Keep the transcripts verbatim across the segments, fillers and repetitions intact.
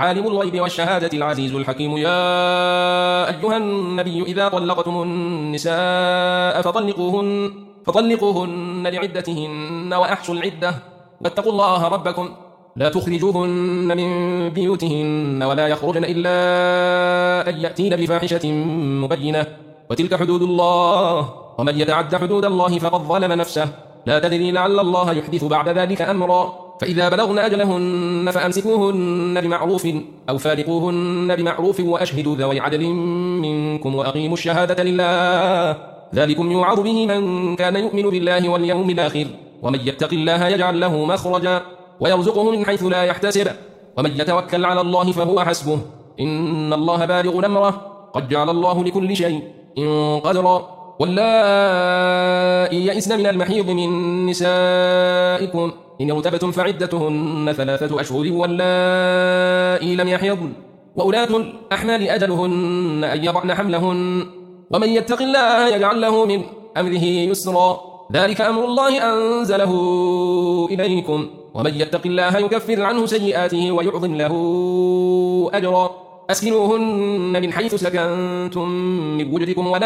عالم الغيب والشهادة العزيز الحكيم. يا أيها النبي إذا طلقتم النساء فطلقوهن, فطلقوهن لعدتهن وأحصوا العدة واتقوا الله ربكم لا تخرجوهن من بيوتهن ولا يخرجن إلا أن يأتين بفاحشة مبينة وتلك حدود الله ومن يتعد حدود الله فقد ظلم نفسه لا تدري لعل الله يحدث بعد ذلك أمرا. فإذا بلغن أجلهن فأمسكوهن بمعروف أو فارقوهن بمعروف وأشهدوا ذوي عدل منكم وأقيموا الشهادة لله ذلكم يوعظ به من كان يؤمن بالله واليوم الآخر ومن يتق الله يجعل له مخرجا ويرزقه من حيث لا يحتسب ومن يتوكل على الله فهو حسبه إن الله بالغ أمره قد جعل الله لكل شيء قدرا. واللائي يئسن من المحيض من نسائكم إن ارتبتم فعدتهن ثلاثة أشهر واللائي لم يحضن وأولاة الأحمال أجلهن أن يضعن حملهن ومن يتق الله يجعل له من أمره يسرا ذلك أمر الله أنزله إليكم ومن يتق الله يكفر عنه سيئاته ويعظم له أجرا. أسكنوهن من حيث سكنتم من وجدكم ولا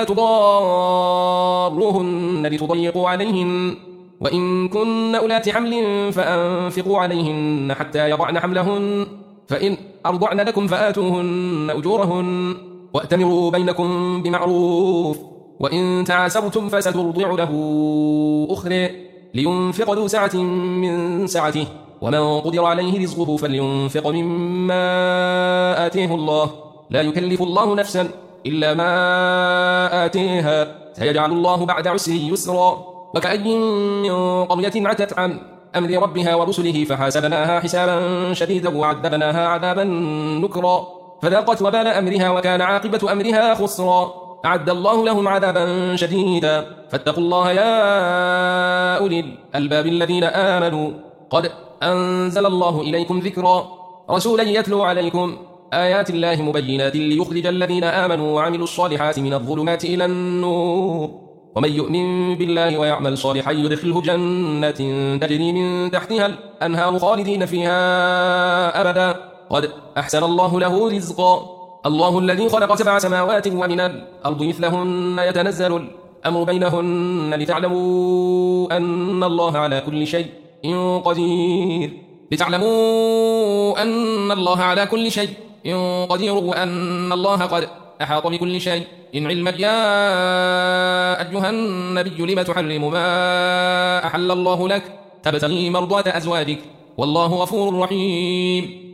تضاروهن لتضيقوا عليهن وإن كن أولات حمل فأنفقوا عليهن حتى يضعن حملهن فإن أرضعن لكم فآتوهن أجورهن وأتمروا بينكم بمعروف وإن تعاسرتم فسترضع له أخرى لينفق ذو سعة من سعته ومن قدر عليه رزقه فلينفق مما آتيه الله لا يكلف الله نفسا إلا ما آتيها سيجعل الله بعد عسر يسرا. وكأي من قرية عتت عن أمر ربها ورسله فحاسبناها حسابا شديدا وعذبناها عذابا نكرا فذاقت وبال أمرها وكان عاقبة أمرها خسرا. أعد الله لهم عذابا شديدا فاتقوا الله يا أولي الألباب الذين آمنوا قد أنزل الله إليكم ذكرا رسولا يتلو عليكم آيات الله مبينات ليخرج الذين آمنوا وعملوا الصالحات من الظلمات إلى النور ومن يؤمن بالله ويعمل صالحا يدخله جنات تجري من تحتها الأنهار خالدين فيها أبدا قد أحسن الله له رزقا. الله الذي خلق سبع سماوات ومن الأرض مثلهن يتنزل الأمر بينهن لتعلموا أن الله على كل شيء قدير لتعلموا أن الله على كل شيء قدير وأن الله قد أحاط بكل شيء إن علما. يا أيها النبي لم تحرم ما أحل الله لك تبتغي مرضات أزواجك والله غفور رحيم.